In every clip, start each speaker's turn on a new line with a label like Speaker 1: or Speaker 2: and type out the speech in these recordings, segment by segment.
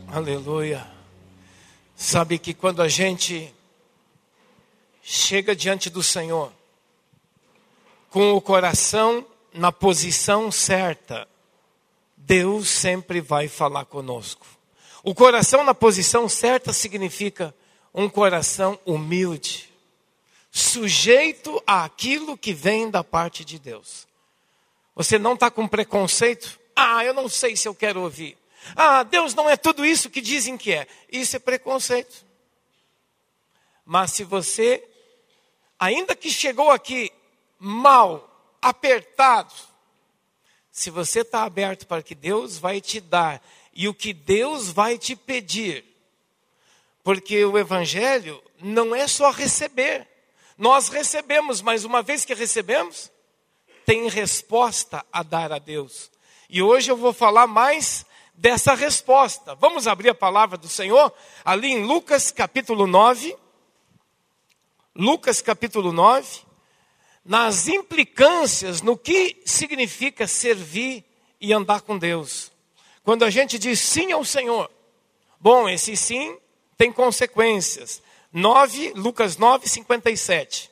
Speaker 1: Aleluia. Sabe que quando a gente chega diante do Senhor, com o coração na posição certa, Deus sempre vai falar conosco. O coração na posição certa significa um coração humilde, sujeito àquilo que vem da parte de Deus. Você não está com preconceito? Eu não sei se eu quero ouvir. Deus não é tudo isso que dizem que é. Isso é preconceito. Mas se você, ainda que chegou aqui mal, apertado, se você está aberto para que Deus vai te dar e o que Deus vai te pedir, porque o Evangelho não é só receber. Nós recebemos, mas uma vez que recebemos, tem resposta a dar a Deus. E hoje eu vou falar mais dessa resposta. Vamos abrir a palavra do Senhor ali em Lucas capítulo 9. Lucas capítulo 9. Nas implicâncias, no que significa servir e andar com Deus. Quando a gente diz sim ao Senhor, bom, esse sim tem consequências. Lucas 9, 57.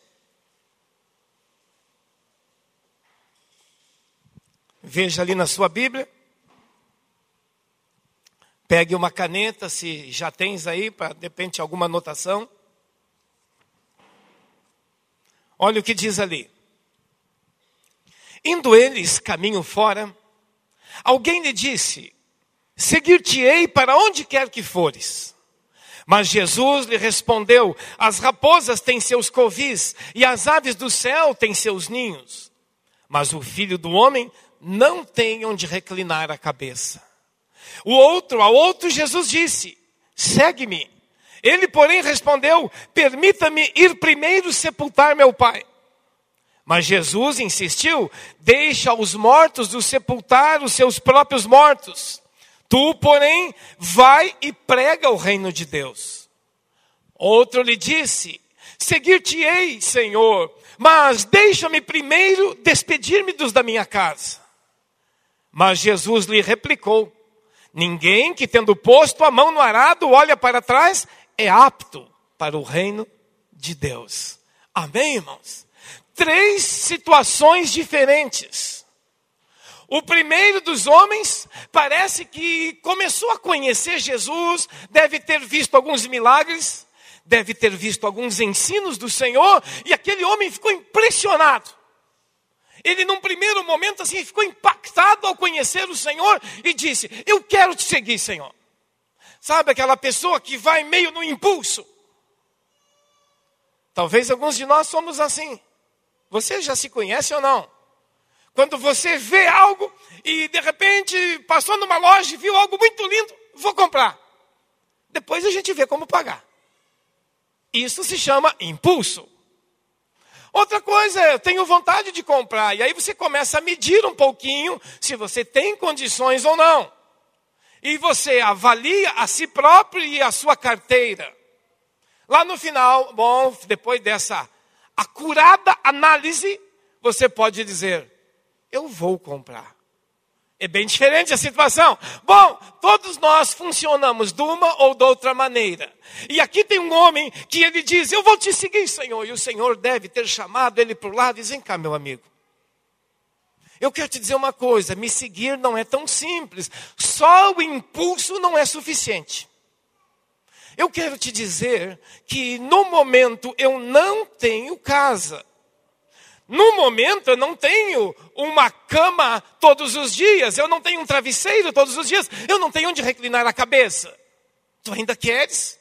Speaker 1: Veja ali na sua Bíblia. Pegue uma caneta, se já tens aí, para de repente alguma anotação. Olha o que diz ali. Indo eles caminho fora, alguém lhe disse: seguir-te-ei para onde quer que fores. Mas Jesus lhe respondeu: as raposas têm seus covis e as aves do céu têm seus ninhos. Mas o Filho do Homem não tem onde reclinar a cabeça. Ao outro Jesus disse: segue-me. Ele, porém, respondeu: permita-me ir primeiro sepultar meu pai. Mas Jesus insistiu: deixa os mortos do sepultar os seus próprios mortos. Tu, porém, vai e prega o reino de Deus. Outro lhe disse: seguir-te-ei, Senhor, mas deixa-me primeiro despedir-me dos da minha casa. Mas Jesus lhe replicou: ninguém que tendo posto a mão no arado olha para trás é apto para o reino de Deus. Amém, irmãos? 3 situações diferentes. O primeiro dos homens parece que começou a conhecer Jesus, deve ter visto alguns milagres, deve ter visto alguns ensinos do Senhor, e aquele homem ficou impressionado. Ele, num primeiro momento, assim, ficou impactado ao conhecer o Senhor e disse: eu quero te seguir, Senhor. Sabe aquela pessoa que vai meio no impulso? Talvez alguns de nós somos assim. Você já se conhece ou não? Quando você vê algo e de repente passou numa loja e viu algo muito lindo, vou comprar. Depois a gente vê como pagar. Isso se chama impulso. Outra coisa é: eu tenho vontade de comprar. E aí você começa a medir um pouquinho se você tem condições ou não. E você avalia a si próprio e a sua carteira. Lá no final, bom, depois dessa acurada análise, você pode dizer: eu vou comprar. É bem diferente a situação. Bom, todos nós funcionamos de uma ou de outra maneira. E aqui tem um homem que ele diz: eu vou te seguir, Senhor. E o Senhor deve ter chamado ele para o lado e diz: vem cá, meu amigo. Eu quero te dizer uma coisa: me seguir não é tão simples. Só o impulso não é suficiente. Eu quero te dizer que no momento eu não tenho casa. No momento eu não tenho uma cama todos os dias. Eu não tenho um travesseiro todos os dias. Eu não tenho onde reclinar a cabeça. Tu ainda queres?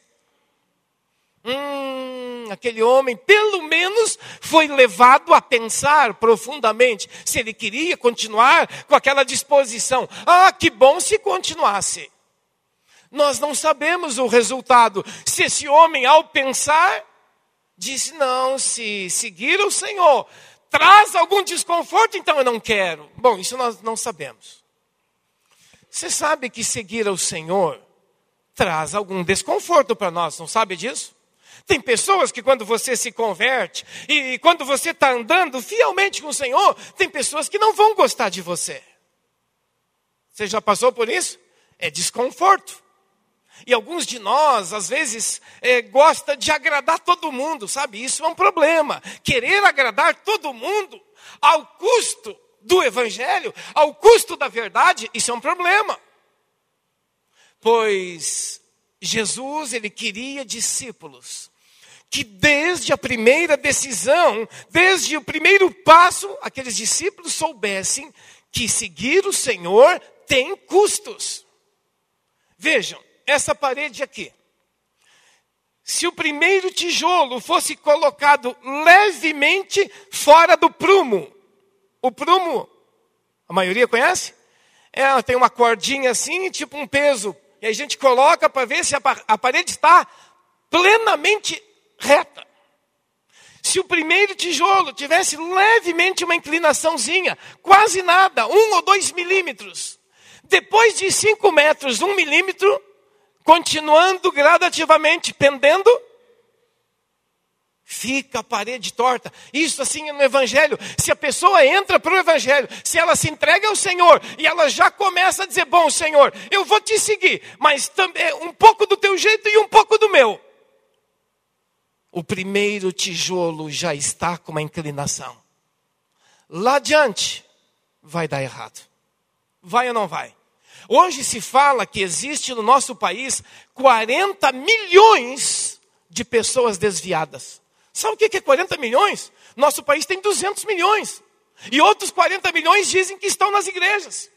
Speaker 1: Aquele homem pelo menos foi levado a pensar profundamente se ele queria continuar com aquela disposição. Que bom se continuasse. Nós não sabemos o resultado. Se esse homem, ao pensar, disse: não, se seguir o Senhor traz algum desconforto, então eu não quero. Bom, isso nós não sabemos. Você sabe que seguir ao Senhor traz algum desconforto para nós, não sabe disso? Tem pessoas que quando você se converte e quando você está andando fielmente com o Senhor, tem pessoas que não vão gostar de você. Você já passou por isso? É desconforto. E alguns de nós, às vezes, gosta de agradar todo mundo, sabe? Isso é um problema. Querer agradar todo mundo ao custo do evangelho, ao custo da verdade, isso é um problema. Pois Jesus, ele queria discípulos que desde a primeira decisão, desde o primeiro passo, aqueles discípulos soubessem que seguir o Senhor tem custos. Vejam, essa parede aqui. Se o primeiro tijolo fosse colocado levemente fora do prumo, o prumo, a maioria conhece? Tem uma cordinha assim, tipo um peso. E a gente coloca para ver se a parede está plenamente reta. Se o primeiro tijolo tivesse levemente uma inclinaçãozinha, quase nada, 1 ou 2 milímetros. Depois de 5 metros, 1 milímetro, continuando gradativamente pendendo, fica a parede torta. Isso assim é no evangelho. Se a pessoa entra para o evangelho, se ela se entrega ao Senhor, e ela já começa a dizer, bom Senhor, eu vou te seguir, mas também um pouco do teu jeito e um pouco do meu. O primeiro tijolo já está com uma inclinação. Lá adiante, vai dar errado. Vai ou não vai? Hoje se fala que existe no nosso país 40 milhões de pessoas desviadas. Sabe o que é 40 milhões? Nosso país tem 200 milhões. E outros 40 milhões dizem que estão nas igrejas.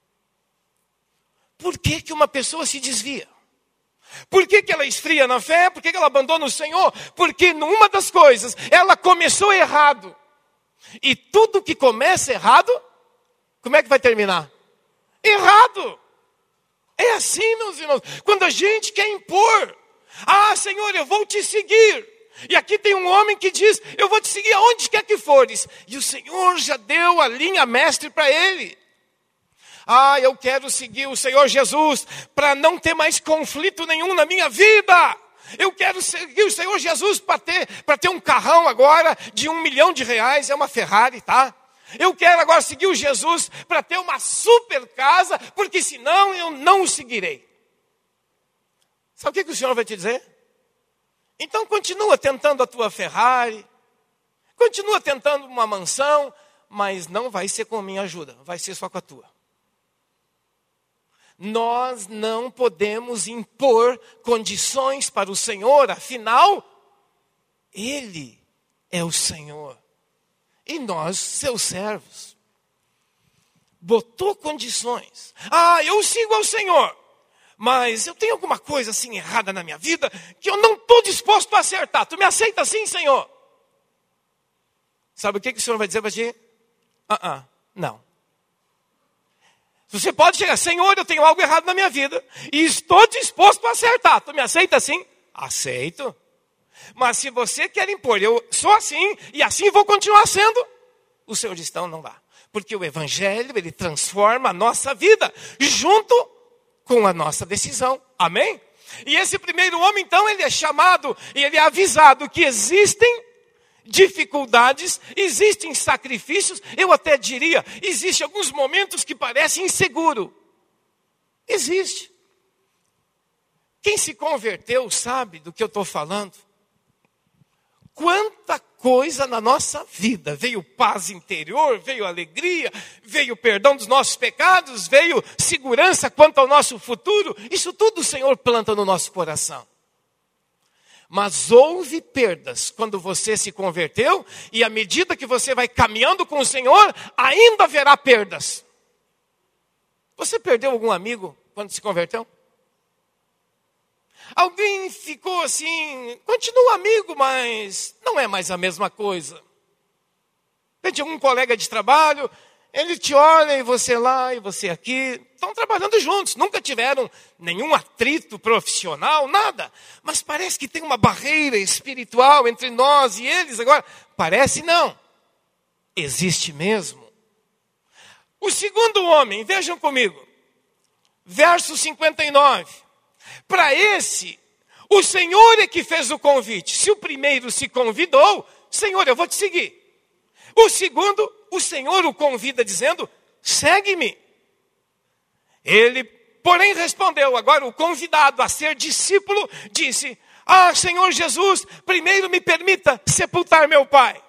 Speaker 1: Por que uma pessoa se desvia? Por que ela esfria na fé? Por que ela abandona o Senhor? Porque numa das coisas, ela começou errado. E tudo que começa errado, como é que vai terminar? Errado. É assim, meus irmãos. Quando a gente quer impor, Senhor, eu vou te seguir. E aqui tem um homem que diz, eu vou te seguir aonde quer que fores. E o Senhor já deu a linha mestre para ele. Eu quero seguir o Senhor Jesus para não ter mais conflito nenhum na minha vida. Eu quero seguir o Senhor Jesus para ter um carrão agora de R$1 milhão, é uma Ferrari, tá? Eu quero agora seguir o Jesus para ter uma super casa, porque senão eu não o seguirei. Sabe o que o Senhor vai te dizer? Então continua tentando a tua Ferrari, continua tentando uma mansão, mas não vai ser com a minha ajuda, vai ser só com a tua. Nós não podemos impor condições para o Senhor, afinal, Ele é o Senhor. E nós, seus servos. Botou condições. Eu sigo ao Senhor, mas eu tenho alguma coisa assim errada na minha vida que eu não estou disposto a acertar. Tu me aceita assim, Senhor? Sabe o que o Senhor vai dizer para ti? Não. Você pode chegar, Senhor, eu tenho algo errado na minha vida e estou disposto a acertar. Tu me aceita assim? Aceito. Mas se você quer impor, eu sou assim e assim vou continuar sendo, o Senhor diz, não dá. Porque o evangelho, ele transforma a nossa vida junto com a nossa decisão. Amém? E esse primeiro homem, então, ele é chamado e ele é avisado que existem dificuldades, existem sacrifícios, eu até diria, existem alguns momentos que parecem inseguro. Existe. Quem se converteu sabe do que eu estou falando. Quanta coisa na nossa vida. Veio paz interior, veio alegria, veio perdão dos nossos pecados, veio segurança quanto ao nosso futuro. Isso tudo o Senhor planta no nosso coração. Mas houve perdas quando você se converteu, e à medida que você vai caminhando com o Senhor, ainda haverá perdas. Você perdeu algum amigo quando se converteu? Alguém ficou assim, continua amigo, mas não é mais a mesma coisa. De repente, algum colega de trabalho, ele te olha e você lá e você aqui, estão trabalhando juntos, nunca tiveram nenhum atrito profissional, nada. Mas parece que tem uma barreira espiritual entre nós e eles agora. Parece não, existe mesmo. O segundo homem, vejam comigo, verso 59. Para esse, o Senhor é que fez o convite. Se o primeiro se convidou, Senhor, eu vou te seguir. O segundo, o Senhor o convida dizendo, segue-me. Ele porém respondeu. Agora o convidado a ser discípulo disse: Senhor Jesus, primeiro me permita sepultar meu pai.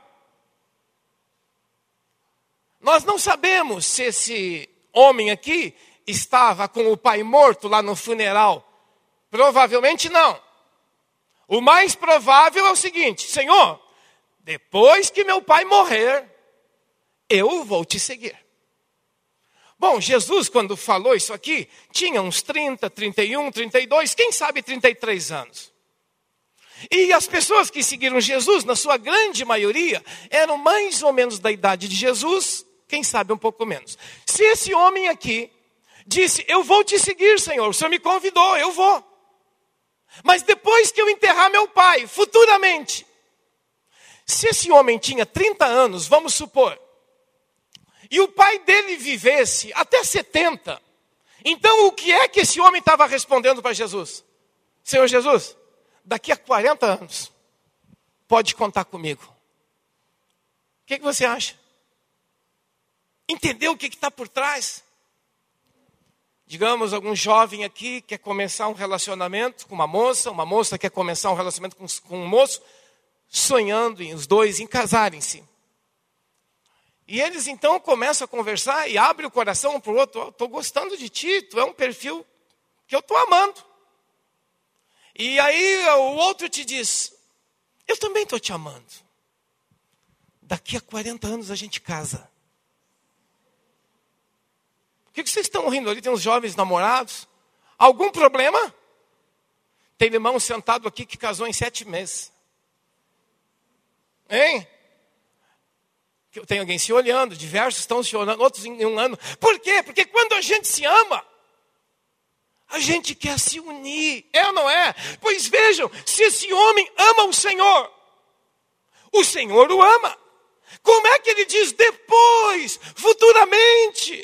Speaker 1: Nós não sabemos se esse homem aqui estava com o pai morto lá no funeral. Provavelmente não. O mais provável é o seguinte: Senhor, depois que meu pai morrer, eu vou te seguir. Bom, Jesus, quando falou isso aqui, tinha uns 30, 31, 32, quem sabe 33 anos. E as pessoas que seguiram Jesus, na sua grande maioria, eram mais ou menos da idade de Jesus, quem sabe um pouco menos. Se esse homem aqui disse: eu vou te seguir, Senhor, o Senhor me convidou, eu vou. Mas depois que eu enterrar meu pai, futuramente. Se esse homem tinha 30 anos, vamos supor, e o pai dele vivesse até 70, então o que é que esse homem estava respondendo para Jesus? Senhor Jesus, daqui a 40 anos, pode contar comigo. O que você acha? Entendeu o que está por trás? Digamos, algum jovem aqui quer começar um relacionamento com uma moça quer começar um relacionamento com um moço, sonhando em os dois em casarem-se. E eles então começam a conversar e abrem o coração um para o outro. Estou gostando de ti, tu é um perfil que eu estou amando. E aí o outro te diz: eu também estou te amando. Daqui a 40 anos a gente casa. Por que vocês estão rindo ali? Tem uns jovens namorados. Algum problema? Tem irmão sentado aqui que casou em 7 meses. Hein? Tem alguém se olhando, diversos estão se olhando, outros em 1 ano. Por quê? Porque quando a gente se ama, a gente quer se unir. É ou não é? Pois vejam, se esse homem ama o Senhor o ama. Como é que ele diz depois, futuramente?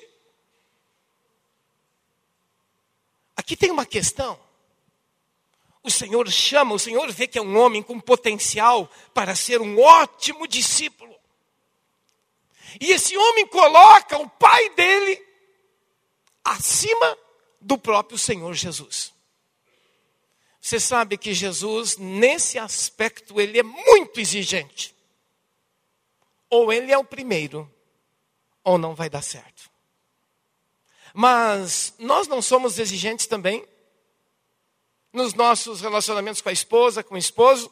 Speaker 1: Aqui tem uma questão. O Senhor chama, o Senhor vê que é um homem com potencial para ser um ótimo discípulo. E esse homem coloca o pai dele acima do próprio Senhor Jesus. Você sabe que Jesus, nesse aspecto, ele é muito exigente. Ou ele é o primeiro, ou não vai dar certo. Mas nós não somos exigentes também nos nossos relacionamentos com a esposa, com o esposo?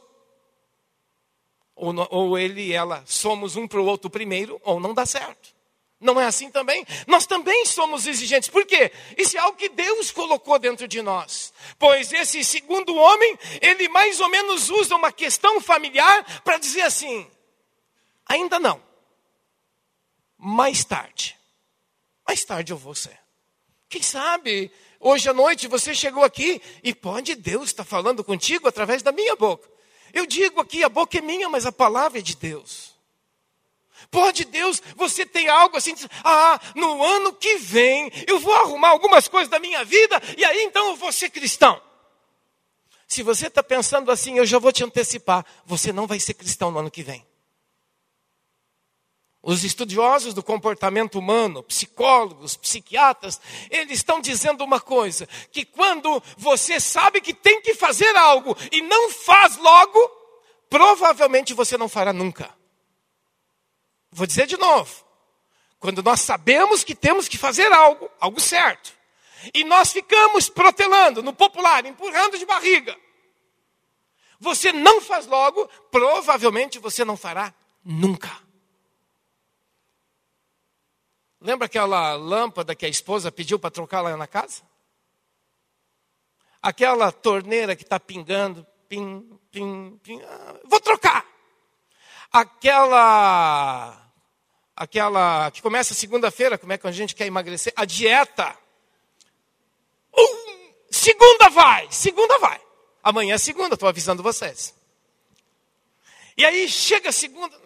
Speaker 1: Ou ele e ela somos um para o outro primeiro, ou não dá certo. Não é assim também? Nós também somos exigentes. Por quê? Isso é algo que Deus colocou dentro de nós. Pois esse segundo homem, ele mais ou menos usa uma questão familiar para dizer assim: ainda não. Mais tarde eu vou ser. Quem sabe, hoje à noite você chegou aqui e pode Deus estar falando contigo através da minha boca. Eu digo aqui, a boca é minha, mas a palavra é de Deus. Pode Deus, você tem algo assim, no ano que vem eu vou arrumar algumas coisas da minha vida e aí então eu vou ser cristão. Se você está pensando assim, eu já vou te antecipar, você não vai ser cristão no ano que vem. Os estudiosos do comportamento humano, psicólogos, psiquiatras, eles estão dizendo uma coisa, que quando você sabe que tem que fazer algo e não faz logo, provavelmente você não fará nunca. Vou dizer de novo. Quando nós sabemos que temos que fazer algo certo, e nós ficamos protelando, no popular, empurrando de barriga, você não faz logo, provavelmente você não fará nunca. Lembra aquela lâmpada que a esposa pediu para trocar lá na casa? Aquela torneira que está pingando, pim, pim, pim, vou trocar. Aquela que começa segunda-feira, como é que a gente quer emagrecer? A dieta. Segunda vai. Amanhã é segunda, estou avisando vocês. E aí chega a segunda,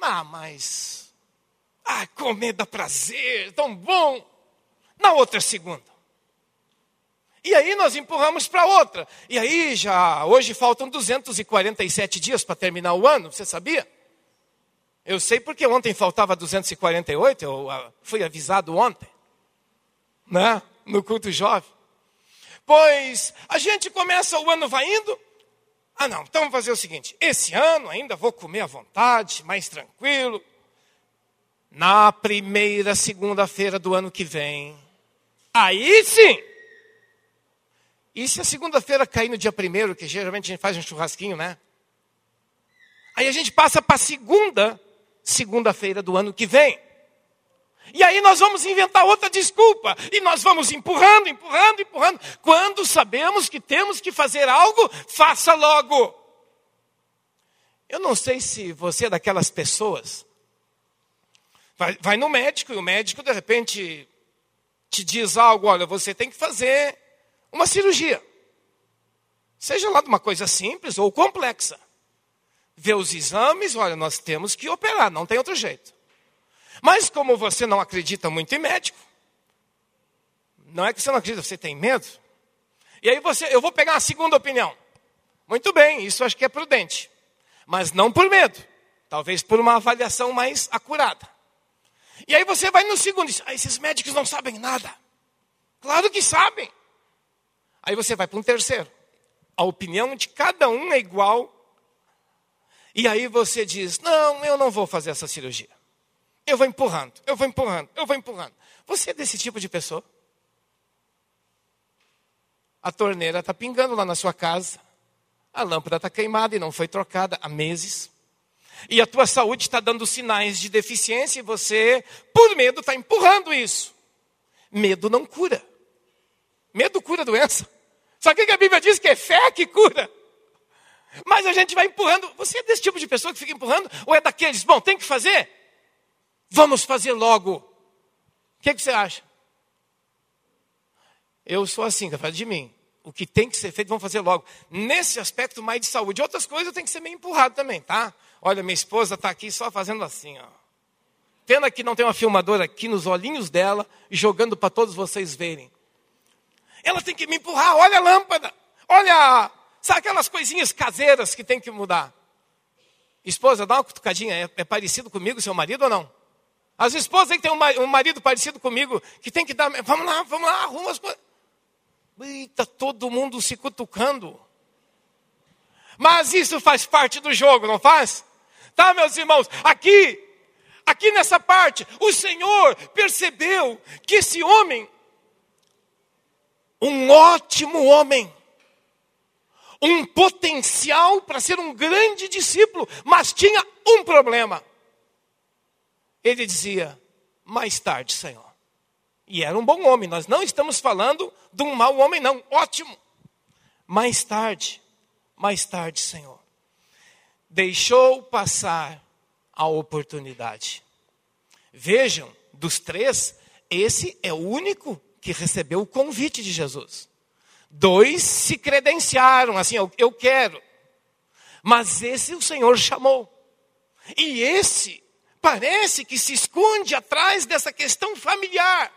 Speaker 1: comer dá prazer, tão bom. Na outra segunda. E aí nós empurramos para outra. E aí hoje faltam 247 dias para terminar o ano, você sabia? Eu sei porque ontem faltava 248, eu fui avisado ontem, né? No culto jovem. pois a gente começa, o ano vai indo. Não, então vamos fazer o seguinte, esse ano ainda vou comer à vontade, mais tranquilo. Na primeira segunda-feira do ano que vem, aí sim. E se a segunda-feira cair no dia 1º, que geralmente a gente faz um churrasquinho, né? Aí a gente passa para a segunda-feira do ano que vem. E aí nós vamos inventar outra desculpa. E nós vamos empurrando. Quando sabemos que temos que fazer algo, faça logo. Eu não sei se você é daquelas pessoas. Vai no médico e o médico de repente te diz algo. Olha, você tem que fazer uma cirurgia. Seja lá de uma coisa simples ou complexa. Vê os exames, olha, nós temos que operar, não tem outro jeito. Mas como você não acredita muito em médico, não é que você não acredita, você tem medo. E aí eu vou pegar uma segunda opinião. Muito bem, isso acho que é prudente. Mas não por medo, talvez por uma avaliação mais acurada. E aí você vai no segundo e diz, esses médicos não sabem nada. Claro que sabem. Aí você vai para um terceiro. A opinião de cada um é igual. E aí você diz, não, eu não vou fazer essa cirurgia. Eu vou empurrando. Você é desse tipo de pessoa? A torneira está pingando lá na sua casa. A lâmpada está queimada e não foi trocada há meses. E a tua saúde está dando sinais de deficiência e você, por medo, está empurrando isso. Medo não cura. Medo cura a doença. Só que a Bíblia diz que é fé que cura. Mas a gente vai empurrando. Você é desse tipo de pessoa que fica empurrando? Ou é daqueles, bom, tem que fazer? Vamos fazer logo. O que você acha? Eu sou assim, falo de mim. O que tem que ser feito, vamos fazer logo. Nesse aspecto mais de saúde. Outras coisas tem que ser meio empurrado também, tá? Olha, minha esposa está aqui só fazendo assim, ó. Pena que não tem uma filmadora aqui nos olhinhos dela, jogando para todos vocês verem. Ela tem que me empurrar, olha a lâmpada. Olha, sabe aquelas coisinhas caseiras que tem que mudar? Esposa, dá uma cutucadinha, é parecido comigo, seu marido ou não? As esposas aí que tem um marido parecido comigo, que tem que dar, vamos lá, arruma as coisas. Eita, todo mundo se cutucando. Mas isso faz parte do jogo, não faz? Tá, meus irmãos? Aqui nessa parte, o Senhor percebeu que esse homem, um ótimo homem, um potencial para ser um grande discípulo, mas tinha um problema. Ele dizia, mais tarde, Senhor. E era um bom homem, nós não estamos falando de um mau homem, não, ótimo. Mais tarde, Senhor. Deixou passar a oportunidade. Vejam, dos três, esse é o único que recebeu o convite de Jesus. 2 se credenciaram, assim, eu quero. Mas esse o Senhor chamou. E esse parece que se esconde atrás dessa questão familiar.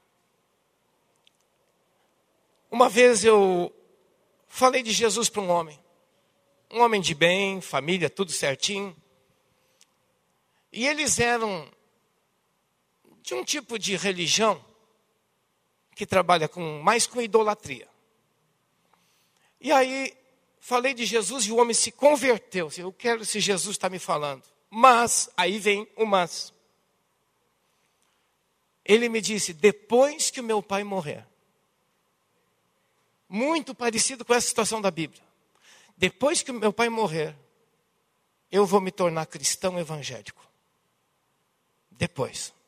Speaker 1: Uma vez eu falei de Jesus para um homem de bem, família, tudo certinho. E eles eram de um tipo de religião que trabalha mais com idolatria. E aí, falei de Jesus e o homem se converteu. Eu quero se Jesus está me falando. Mas, aí vem o mas. Ele me disse, depois que o meu pai morrer. Muito parecido com essa situação da Bíblia. Depois que o meu pai morrer, eu vou me tornar cristão evangélico. Depois.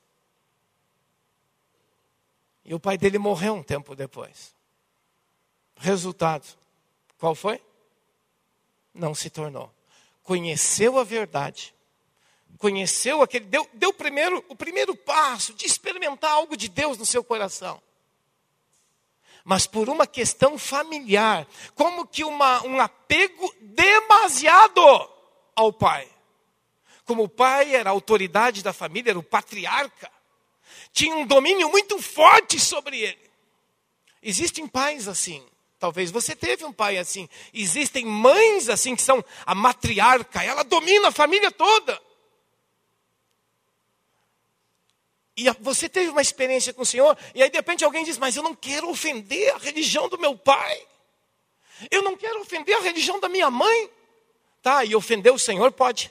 Speaker 1: E o pai dele morreu um tempo depois. Resultado, qual foi? Não se tornou. Conheceu a verdade. Conheceu aquele, deu o primeiro passo de experimentar algo de Deus no seu coração. Mas por uma questão familiar, como que um apego demasiado ao pai. Como o pai era a autoridade da família, era o patriarca, tinha um domínio muito forte sobre ele. Existem pais assim. Talvez você teve um pai assim. Existem mães assim que são a matriarca. Ela domina a família toda. E você teve uma experiência com o Senhor, e aí de repente alguém diz, mas eu não quero ofender a religião do meu pai. Eu não quero ofender a religião da minha mãe. Tá, e ofender o Senhor pode.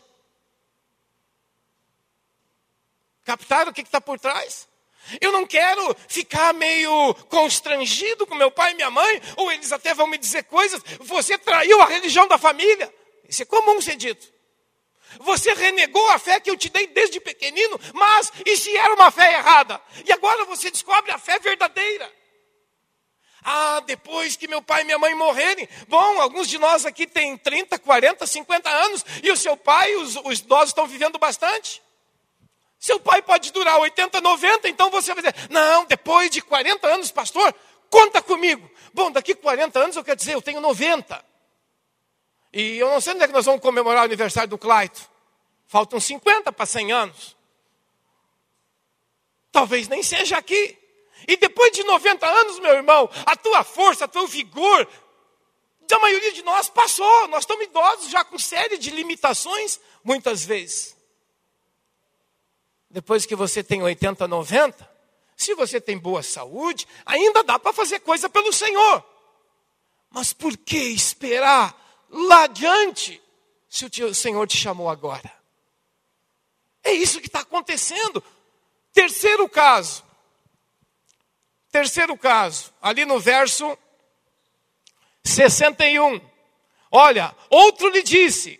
Speaker 1: Captaram o que está por trás? Eu não quero ficar meio constrangido com meu pai e minha mãe, ou eles até vão me dizer coisas. Você traiu a religião da família. Isso é comum ser dito. Você renegou a fé que eu te dei desde pequenino, mas e se era uma fé errada? E agora você descobre a fé verdadeira. Ah, depois que meu pai e minha mãe morrerem. Bom, alguns de nós aqui têm 30, 40, 50 anos, e o seu pai, os idosos estão vivendo bastante. Seu pai pode durar 80, 90, então você vai dizer, não, depois de 40 anos, pastor, conta comigo. Bom, daqui 40 anos eu quero dizer, eu tenho 90. E eu não sei onde é que nós vamos comemorar o aniversário do Claito. Faltam 50 para 100 anos. Talvez nem seja aqui. E depois de 90 anos, meu irmão, a tua força, o teu vigor, da maioria de nós passou. Nós estamos idosos já com série de limitações, muitas vezes. Depois que você tem 80, 90, se você tem boa saúde, ainda dá para fazer coisa pelo Senhor. Mas por que esperar lá adiante, se o Senhor te chamou agora? É isso que está acontecendo. Terceiro caso, ali no verso 61. Olha, outro lhe disse,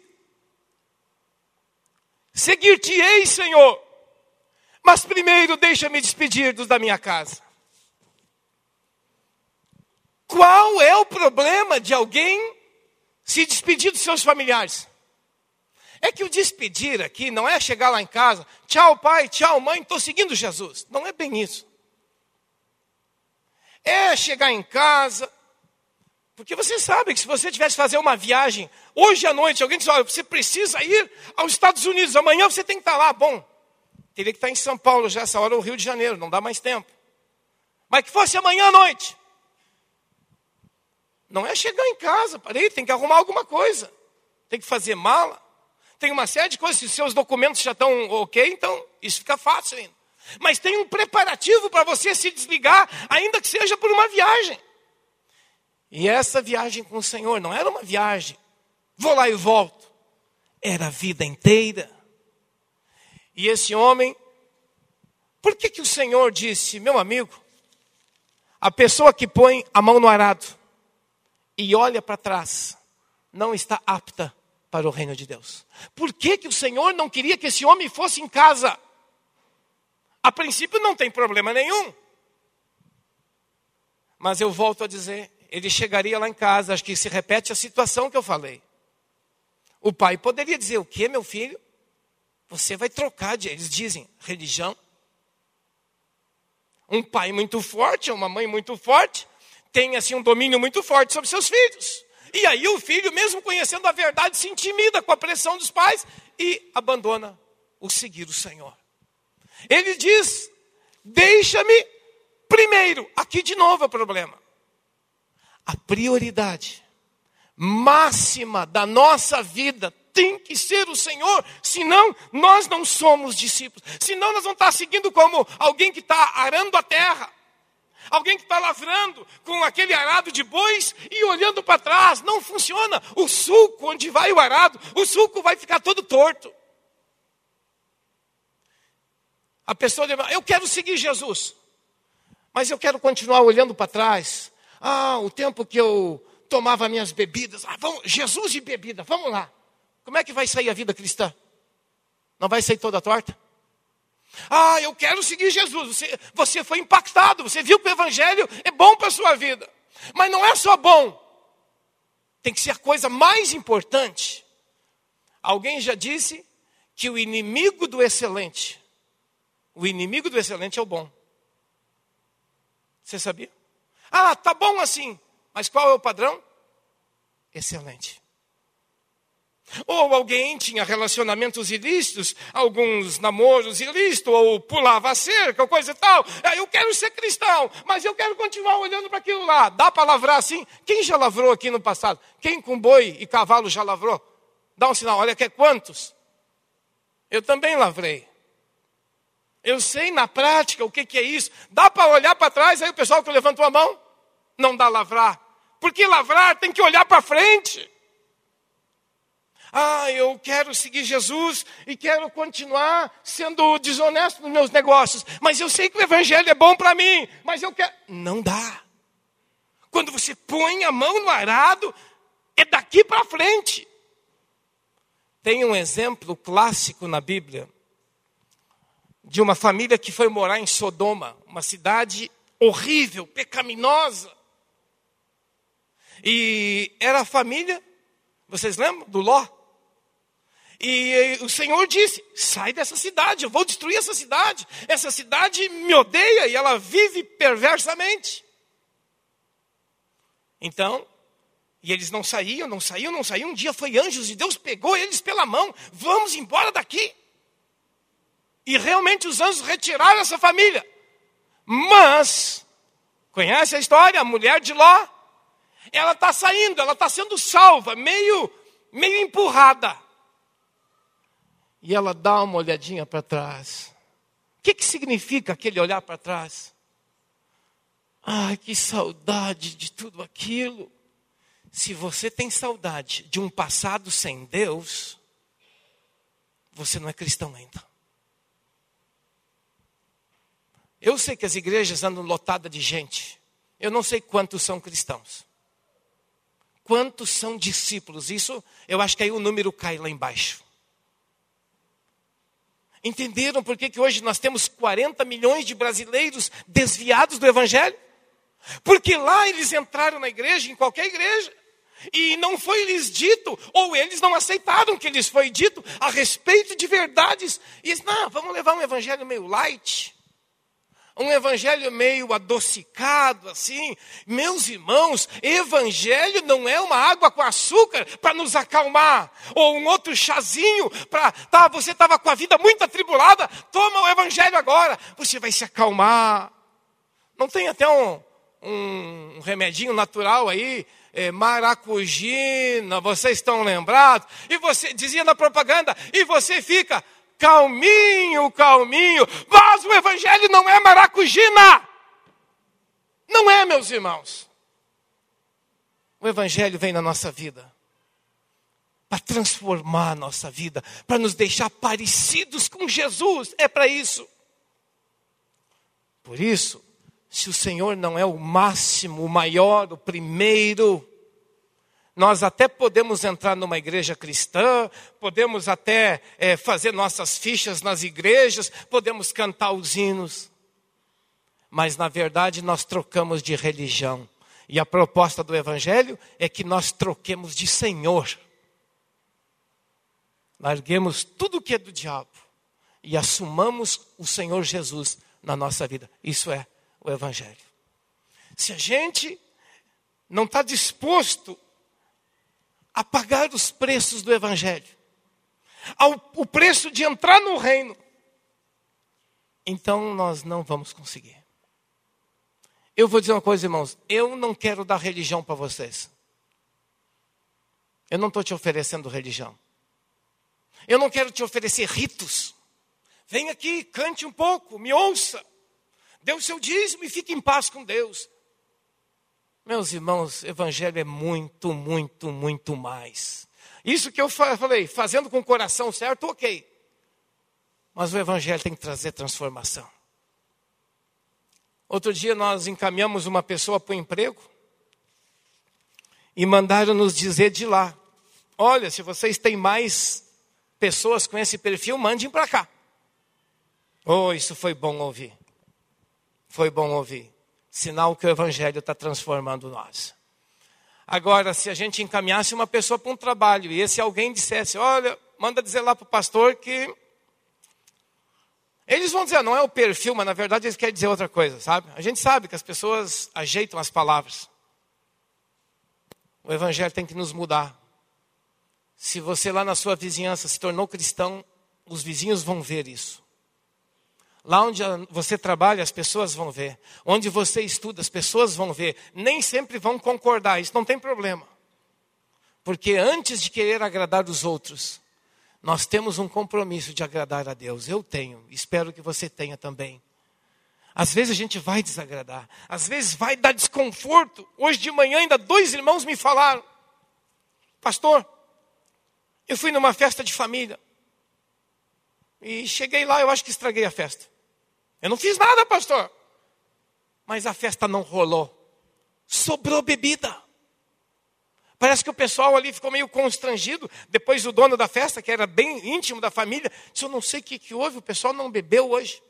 Speaker 1: seguir-te-ei, Senhor, mas primeiro deixa-me despedir dos da minha casa. Qual é o problema de alguém se despedir dos seus familiares? É que o despedir aqui não é chegar lá em casa, tchau pai, tchau mãe, estou seguindo Jesus. Não é bem isso. É chegar em casa, porque você sabe que se você tivesse que fazer uma viagem, hoje à noite, alguém diz, olha, você precisa ir aos Estados Unidos, amanhã você tem que estar lá. Bom, teria que estar em São Paulo já essa hora, ou Rio de Janeiro, não dá mais tempo. Mas que fosse amanhã à noite. Não é chegar em casa, parei, tem que arrumar alguma coisa. Tem que fazer mala. Tem uma série de coisas, se os seus documentos já estão ok, então isso fica fácil ainda. Mas tem um preparativo para você se desligar, ainda que seja por uma viagem. E essa viagem com o Senhor não era uma viagem, vou lá e volto. Era a vida inteira. E esse homem, por que o Senhor disse, meu amigo, a pessoa que põe a mão no arado e olha para trás, não está apta para o reino de Deus? Por que o Senhor não queria que esse homem fosse em casa? A princípio não tem problema nenhum. Mas eu volto a dizer, ele chegaria lá em casa, acho que se repete a situação que eu falei. O pai poderia dizer, o que, meu filho? Você vai trocar de, eles dizem, religião. Um pai muito forte, uma mãe muito forte, tem assim um domínio muito forte sobre seus filhos. E aí o filho, mesmo conhecendo a verdade, se intimida com a pressão dos pais e abandona o seguir o Senhor. Ele diz, deixa-me primeiro. Aqui de novo é o problema. A prioridade máxima da nossa vida tem que ser o Senhor, senão nós não somos discípulos. Senão nós vamos estar seguindo como alguém que está arando a terra. Alguém que está lavrando com aquele arado de bois e olhando para trás. Não funciona. O sulco, onde vai o arado, o sulco vai ficar todo torto. A pessoa diz, eu quero seguir Jesus, mas eu quero continuar olhando para trás. Ah, o tempo que eu tomava minhas bebidas. Ah, vamos, Jesus e bebida, vamos lá. Como é que vai sair a vida cristã? Não vai sair toda torta? Ah, eu quero seguir Jesus. Você foi impactado, você viu que o evangelho é bom para a sua vida. Mas não é só bom. Tem que ser a coisa mais importante. Alguém já disse que o inimigo do excelente é o bom. Você sabia? Ah, tá bom assim. Mas qual é o padrão? Excelente. Ou alguém tinha relacionamentos ilícitos, alguns namoros ilícitos, ou pulava a cerca, ou coisa e tal. Eu quero ser cristão, mas eu quero continuar olhando para aquilo lá. Dá para lavrar assim? Quem já lavrou aqui no passado? Quem com boi e cavalo já lavrou? Dá um sinal, olha que é quantos? Eu também lavrei. Eu sei na prática o que é isso. Dá para olhar para trás, aí o pessoal que levantou a mão, não dá lavrar. Porque lavrar tem que olhar para frente. Eu quero seguir Jesus e quero continuar sendo desonesto nos meus negócios. Mas eu sei que o evangelho é bom para mim, mas eu quero... Não dá. Quando você põe a mão no arado, é daqui para frente. Tem um exemplo clássico na Bíblia de uma família que foi morar em Sodoma, uma cidade horrível, pecaminosa. E era a família, vocês lembram, do Ló? E o Senhor disse, sai dessa cidade, eu vou destruir essa cidade. Essa cidade me odeia e ela vive perversamente. Então, e eles não saíam. Um dia foi anjos de Deus, pegou eles pela mão. Vamos embora daqui. E realmente os anjos retiraram essa família. Mas, conhece a história? A mulher de Ló, ela está saindo, ela está sendo salva, meio empurrada. E ela dá uma olhadinha para trás. O que significa aquele olhar para trás? Ai, que saudade de tudo aquilo. Se você tem saudade de um passado sem Deus, você não é cristão ainda. Eu sei que as igrejas andam lotadas de gente. Eu não sei quantos são cristãos. Quantos são discípulos? Isso, eu acho que aí o número cai lá embaixo. Entenderam por que hoje nós temos 40 milhões de brasileiros desviados do evangelho? Porque lá eles entraram na igreja, em qualquer igreja, e não foi lhes dito, ou eles não aceitaram que lhes foi dito a respeito de verdades. E eles, não, vamos levar um evangelho meio light, um evangelho meio adocicado, assim. Meus irmãos, evangelho não é uma água com açúcar para nos acalmar, ou um outro chazinho para, você estava com a vida muito atribulada, toma o evangelho agora, você vai se acalmar. Não tem até um remedinho natural aí, maracujina, vocês estão lembrados? E você dizia na propaganda, e você fica calminho, mas o evangelho não é maracujina. Não é, meus irmãos. O evangelho vem na nossa vida para transformar a nossa vida, para nos deixar parecidos com Jesus. É para isso. Por isso, se o Senhor não é o máximo, o maior, o primeiro, nós até podemos entrar numa igreja cristã, podemos até fazer nossas fichas nas igrejas, podemos cantar os hinos. Mas na verdade nós trocamos de religião. E a proposta do evangelho é que nós troquemos de Senhor. Larguemos tudo que é do diabo e assumamos o Senhor Jesus na nossa vida. Isso é o evangelho. Se a gente não está disposto a pagar os preços do evangelho, o preço de entrar no reino, então nós não vamos conseguir. Eu vou dizer uma coisa, irmãos, eu não quero dar religião para vocês. Eu não estou te oferecendo religião. Eu não quero te oferecer ritos. Vem aqui, cante um pouco, me ouça. Dê o seu dízimo e fique em paz com Deus. Meus irmãos, evangelho é muito, muito, muito mais. Isso que eu falei, fazendo com o coração certo, ok. Mas o evangelho tem que trazer transformação. Outro dia nós encaminhamos uma pessoa para o emprego e mandaram nos dizer de lá, olha, se vocês têm mais pessoas com esse perfil, mandem para cá. Oh, isso foi bom ouvir. Foi bom ouvir. Sinal que o evangelho está transformando nós. Agora, se a gente encaminhasse uma pessoa para um trabalho e esse alguém dissesse, olha, manda dizer lá para o pastor que... Eles vão dizer, não é o perfil, mas na verdade eles querem dizer outra coisa, sabe? A gente sabe que as pessoas ajeitam as palavras. O evangelho tem que nos mudar. Se você lá na sua vizinhança se tornou cristão, os vizinhos vão ver isso. Lá onde você trabalha, as pessoas vão ver. Onde você estuda, as pessoas vão ver. Nem sempre vão concordar, isso não tem problema. Porque antes de querer agradar os outros, Nós temos um compromisso de agradar a Deus. Eu tenho, espero que você tenha também. Às vezes a gente vai desagradar, às vezes vai dar desconforto. Hoje de manhã ainda 2 irmãos me falaram: pastor, eu fui numa festa de família. E cheguei lá, eu acho que estraguei a festa. Eu não fiz nada, pastor. Mas a festa não rolou. Sobrou bebida. Parece que o pessoal ali ficou meio constrangido. Depois o dono da festa, que era bem íntimo da família, disse: eu não sei o que houve, o pessoal não bebeu hoje.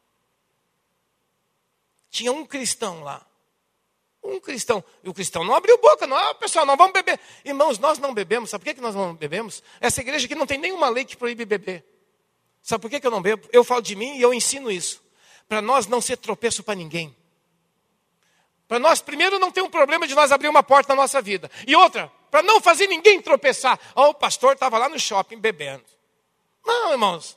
Speaker 1: Tinha um cristão lá. Um cristão. E o cristão não abriu boca. Não, pessoal, não vamos beber. Irmãos, nós não bebemos. Sabe por que nós não bebemos? Essa igreja aqui não tem nenhuma lei que proíbe beber. Sabe por que eu não bebo? Eu falo de mim e eu ensino isso. Para nós não ser tropeço para ninguém. Para nós, primeiro, não ter um problema de nós abrir uma porta na nossa vida. E outra, para não fazer ninguém tropeçar. O pastor estava lá no shopping bebendo. Não, irmãos.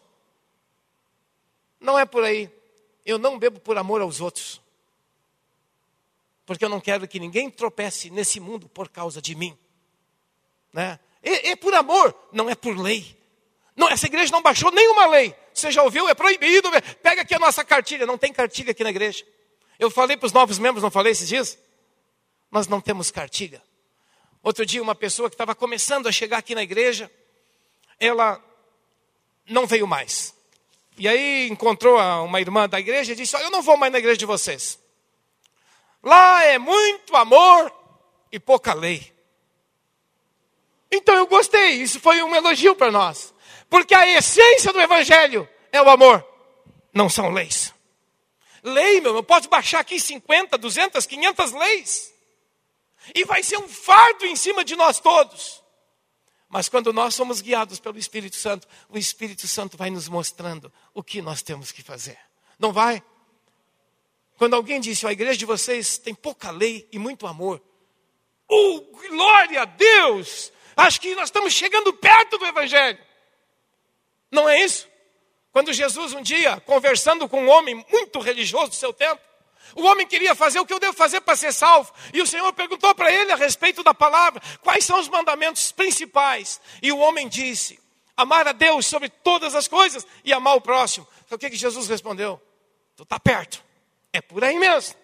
Speaker 1: Não é por aí. Eu não bebo por amor aos outros. Porque eu não quero que ninguém tropece nesse mundo por causa de mim. Né? É por amor, não é por lei. Não, essa igreja não baixou nenhuma lei. Você já ouviu? É proibido. Pega aqui a nossa cartilha. Não tem cartilha aqui na igreja. Eu falei para os novos membros, não falei esses dias? Nós não temos cartilha. Outro dia uma pessoa que estava começando a chegar aqui na igreja, ela não veio mais. E aí encontrou uma irmã da igreja e disse: olha, eu não vou mais na igreja de vocês. Lá é muito amor e pouca lei. Então eu gostei, isso foi um elogio para nós. Porque a essência do evangelho é o amor, não são leis. Lei, meu, eu posso baixar aqui 50, 200, 500 leis. E vai ser um fardo em cima de nós todos. Mas quando nós somos guiados pelo Espírito Santo, o Espírito Santo vai nos mostrando o que nós temos que fazer. Não vai? Quando alguém disse: a igreja de vocês tem pouca lei e muito amor. Oh, glória a Deus! Acho que nós estamos chegando perto do evangelho. Não é isso? Quando Jesus um dia, conversando com um homem muito religioso do seu tempo, o homem queria fazer o que eu devo fazer para ser salvo. E o Senhor perguntou para ele a respeito da palavra: quais são os mandamentos principais? E o homem disse: amar a Deus sobre todas as coisas e amar o próximo. Então o que Jesus respondeu? Tu está perto. É por aí mesmo.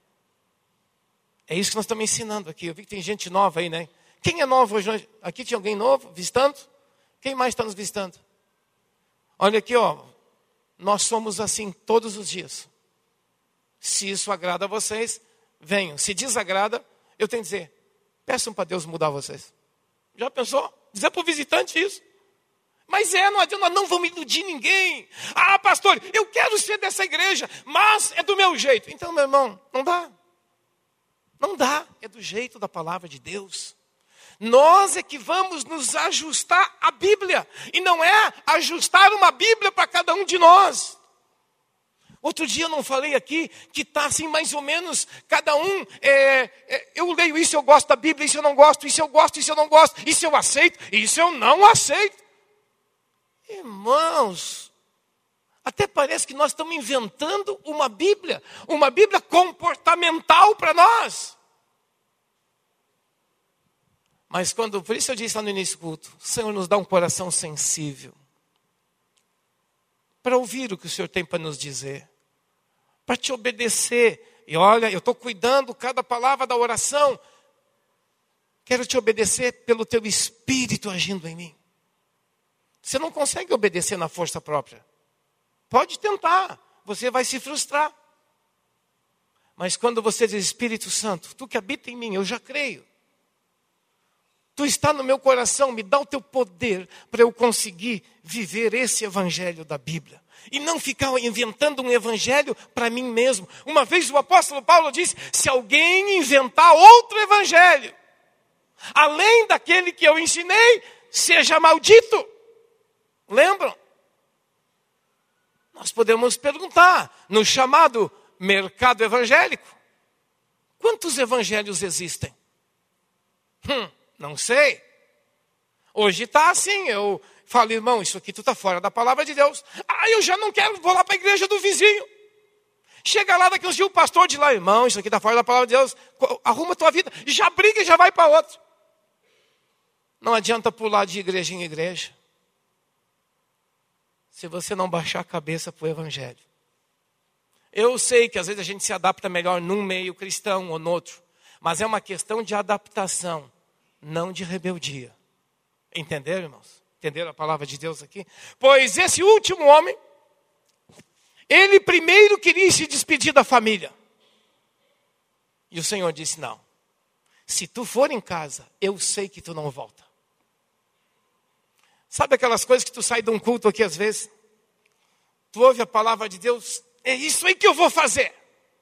Speaker 1: É isso que nós estamos ensinando aqui. Eu vi que tem gente nova aí, né? Quem é novo hoje? Aqui tinha alguém novo visitando? Quem mais está nos visitando? Olha aqui, ó. Nós somos assim todos os dias. Se isso agrada a vocês, venham. Se desagrada, eu tenho que dizer: peçam para Deus mudar vocês. Já pensou? Dizer para o visitante isso. Mas não adianta, não vamos iludir ninguém. Ah, pastor, eu quero ser dessa igreja, mas é do meu jeito. Então, meu irmão, não dá. Não dá, é do jeito da palavra de Deus. Nós é que vamos nos ajustar à Bíblia. E não é ajustar uma Bíblia para cada um de nós. Outro dia eu não falei aqui que está assim mais ou menos, cada um, eu leio isso, eu gosto da Bíblia, isso eu não gosto, isso eu gosto, isso eu não gosto, isso eu aceito, isso eu não aceito. Irmãos, até parece que nós estamos inventando uma Bíblia comportamental para nós. Mas por isso eu disse lá no início do culto, o Senhor nos dá um coração sensível para ouvir o que o Senhor tem para nos dizer, para te obedecer. E olha, eu estou cuidando cada palavra da oração. Quero te obedecer pelo teu Espírito agindo em mim. Você não consegue obedecer na força própria. Pode tentar, você vai se frustrar. Mas quando você diz: Espírito Santo, tu que habita em mim, eu já creio. Tu está no meu coração, me dá o teu poder para eu conseguir viver esse evangelho da Bíblia. E não ficar inventando um evangelho para mim mesmo. Uma vez o apóstolo Paulo disse: se alguém inventar outro evangelho, além daquele que eu ensinei, seja maldito. Lembram? Nós podemos perguntar, no chamado mercado evangélico, quantos evangelhos existem? Não sei. Hoje está assim, eu falo: irmão, isso aqui tu está fora da palavra de Deus. Ah, eu já não quero, vou lá para a igreja do vizinho. Chega lá, daqui uns dias o pastor de lá: irmão, isso aqui está fora da palavra de Deus. Arruma a tua vida, já briga e já vai para outro. Não adianta pular de igreja em igreja. se você não baixar a cabeça para o Evangelho. Eu sei que às vezes a gente se adapta melhor num meio cristão ou no outro, mas é uma questão de adaptação, não de rebeldia. Entenderam, irmãos? Entenderam a palavra de Deus aqui? Pois esse último homem, ele primeiro queria se despedir da família. E o Senhor disse, não. Se tu for em casa, eu sei que tu não volta. Sabe aquelas coisas que tu sai de um culto aqui às vezes? Tu ouve a palavra de Deus, é isso aí que eu vou fazer.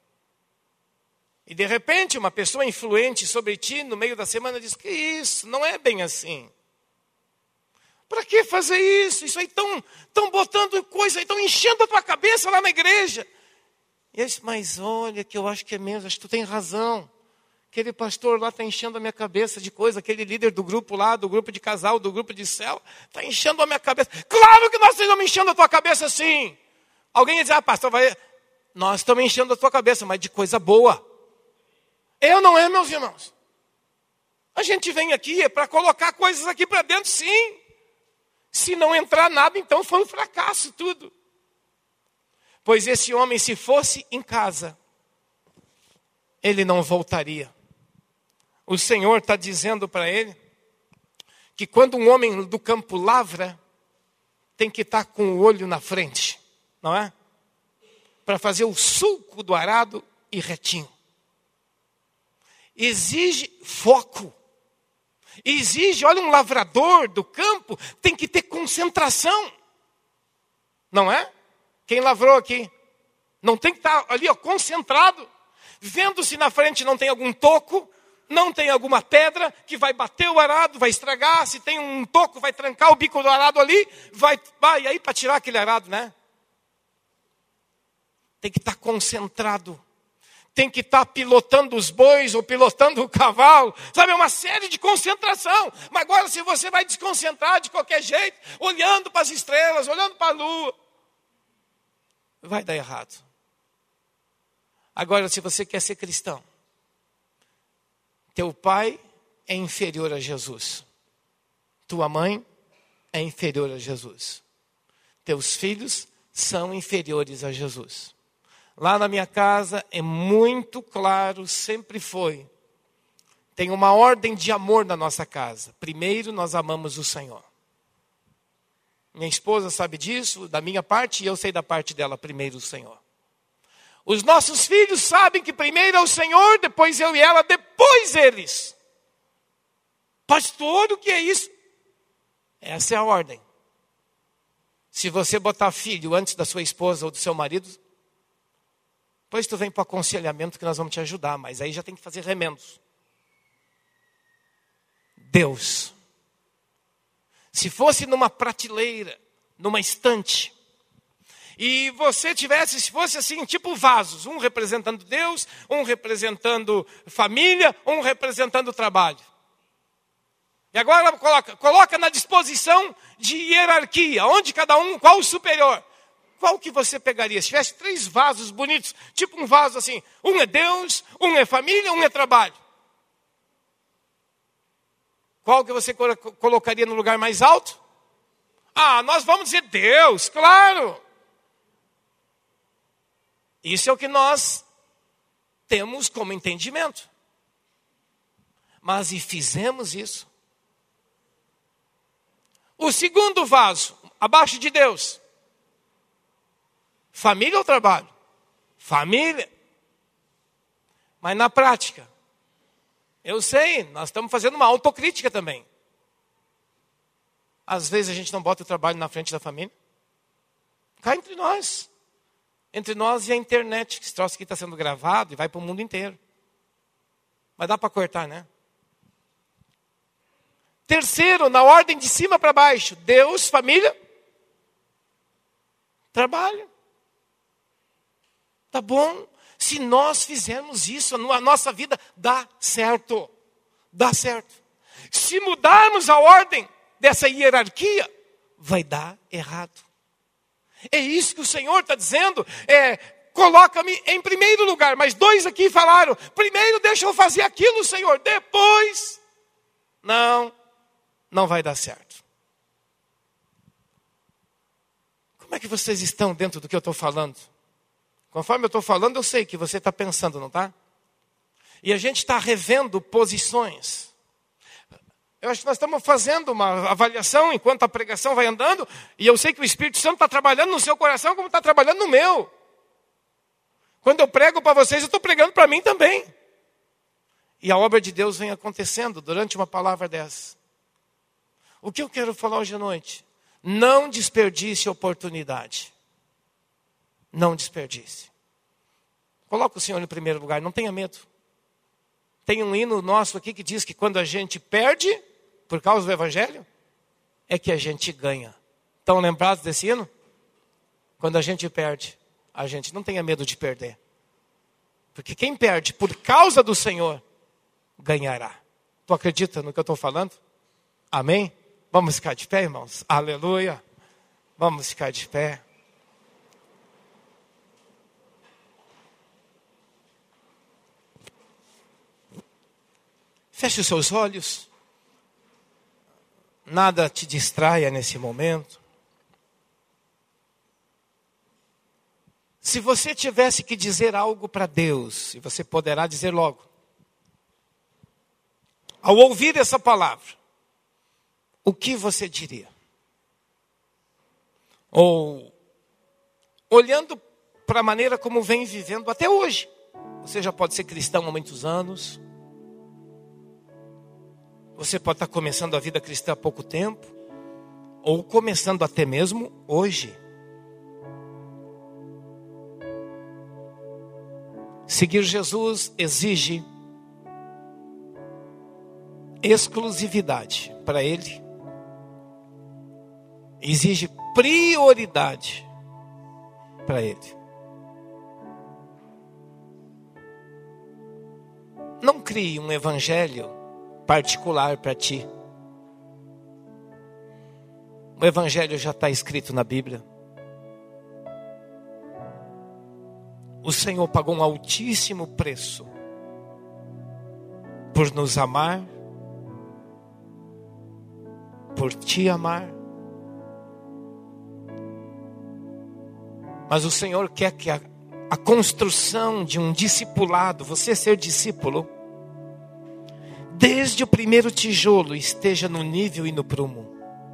Speaker 1: E de repente uma pessoa influente sobre ti no meio da semana diz, que isso, não é bem assim. Para que fazer isso? Isso aí estão botando coisa, estão enchendo a tua cabeça lá na igreja. E eu disse, mas olha que eu acho que é mesmo, acho que tu tem razão. Aquele pastor lá está enchendo a minha cabeça de coisa, aquele líder do grupo lá, do grupo de casal, do grupo de céu, está enchendo a minha cabeça. Claro que nós estamos enchendo a tua cabeça sim. Alguém ia dizer, pastor, nós estamos enchendo a tua cabeça, mas de coisa boa. Eu não é, meus irmãos. A gente vem aqui para colocar coisas aqui para dentro, sim. Se não entrar nada, então foi um fracasso tudo. Pois esse homem, se fosse em casa, ele não voltaria. O Senhor está dizendo para ele que quando um homem do campo lavra, tem que estar com o olho na frente, não é? Para fazer o sulco do arado e retinho. Exige foco. Exige, olha, um lavrador do campo tem que ter concentração. Não é? Quem lavrou aqui? Não tem que estar ali, ó, concentrado. Vendo se na frente não tem algum toco, não tem alguma pedra que vai bater o arado, vai estragar. Se tem um toco, vai trancar o bico do arado ali. E aí para tirar aquele arado, né? Tem que estar concentrado. Tem que estar pilotando os bois ou pilotando o cavalo. Sabe, é uma série de concentração. Mas agora se você vai desconcentrar de qualquer jeito, olhando para as estrelas, olhando para a lua, vai dar errado. Agora, se você quer ser cristão, teu pai é inferior a Jesus. Tua mãe é inferior a Jesus. Teus filhos são inferiores a Jesus. Lá na minha casa é muito claro, sempre foi. Tem uma ordem de amor na nossa casa. Primeiro nós amamos o Senhor. Minha esposa sabe disso, da minha parte, e eu sei da parte dela, primeiro o Senhor. Os nossos filhos sabem que primeiro é o Senhor, depois eu e ela, depois eles. Pastor, o que é isso? Essa é a ordem. Se você botar filho antes da sua esposa ou do seu marido, depois tu vem para o aconselhamento que nós vamos te ajudar, mas aí já tem que fazer remendos. Deus. Se fosse numa prateleira, numa estante, e você tivesse, se fosse assim, tipo vasos, um representando Deus, um representando família, um representando trabalho. E agora coloca na disposição de hierarquia, onde cada um, qual o superior. Qual que você pegaria? Se tivesse 3 vasos bonitos, tipo um vaso assim, um é Deus, um é família, um é trabalho. Qual que você colocaria no lugar mais alto? Ah, nós vamos dizer Deus, claro. Isso é o que nós temos como entendimento. Mas e fizemos isso? O segundo vaso, abaixo de Deus. Família ou trabalho? Família. Mas na prática, eu sei, nós estamos fazendo uma autocrítica também. Às vezes a gente não bota o trabalho na frente da família. Cá entre nós. Entre nós e a internet, que esse troço aqui está sendo gravado e vai para o mundo inteiro. Mas dá para cortar, né? Terceiro, na ordem de cima para baixo. Deus, família, trabalho. Tá bom? Se nós fizermos isso, a nossa vida dá certo. Dá certo. Se mudarmos a ordem dessa hierarquia, vai dar errado. É isso que o Senhor está dizendo. Coloca-me em primeiro lugar. Mas 2 aqui falaram, primeiro deixa eu fazer aquilo, Senhor. Depois, não vai dar certo. Como é que vocês estão dentro do que eu estou falando? Conforme eu estou falando, eu sei que você está pensando, não está? E a gente está revendo posições. Eu acho que nós estamos fazendo uma avaliação enquanto a pregação vai andando, e eu sei que o Espírito Santo está trabalhando no seu coração como está trabalhando no meu. Quando eu prego para vocês, eu estou pregando para mim também. E a obra de Deus vem acontecendo durante uma palavra dessa. O que eu quero falar hoje à noite? Não desperdice a oportunidade. Não desperdice. Coloca o Senhor em primeiro lugar, não tenha medo. Tem um hino nosso aqui que diz que quando a gente perde, por causa do Evangelho, é que a gente ganha. Estão lembrados desse hino? Quando a gente perde, a gente não tenha medo de perder. Porque quem perde por causa do Senhor, ganhará. Tu acredita no que eu estou falando? Amém? Vamos ficar de pé, irmãos? Aleluia. Vamos ficar de pé. Feche os seus olhos. Nada te distraia nesse momento. Se você tivesse que dizer algo para Deus, e você poderá dizer logo. Ao ouvir essa palavra, o que você diria? Ou, olhando para a maneira como vem vivendo até hoje. Você já pode ser cristão há muitos anos. Você pode estar começando a vida cristã há pouco tempo. Ou começando até mesmo hoje. Seguir Jesus exige exclusividade para Ele. Exige prioridade para Ele. Não crie um evangelho particular para ti. O evangelho já está escrito na Bíblia. O Senhor pagou um altíssimo preço por nos amar, por te amar. Mas o Senhor quer que a construção de um discipulado, você ser discípulo, desde o primeiro tijolo esteja no nível e no prumo.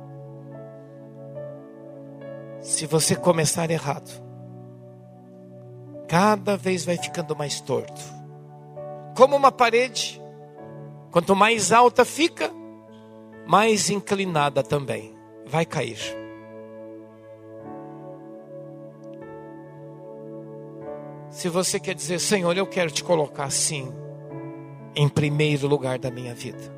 Speaker 1: Se você começar errado, cada vez vai ficando mais torto. Como uma parede, quanto mais alta fica, mais inclinada também vai cair. Se você quer dizer, Senhor, eu quero te colocar assim, em primeiro lugar da minha vida.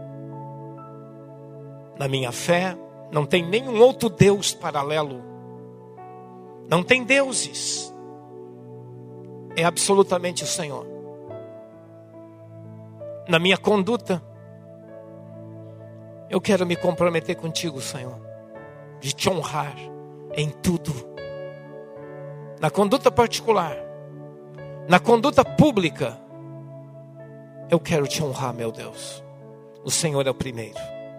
Speaker 1: Na minha fé, não tem nenhum outro Deus paralelo. Não tem deuses. É absolutamente o Senhor. Na minha conduta, eu quero me comprometer contigo, Senhor, de te honrar em tudo. Na conduta particular, na conduta pública, eu quero te honrar, meu Deus. O Senhor é o primeiro.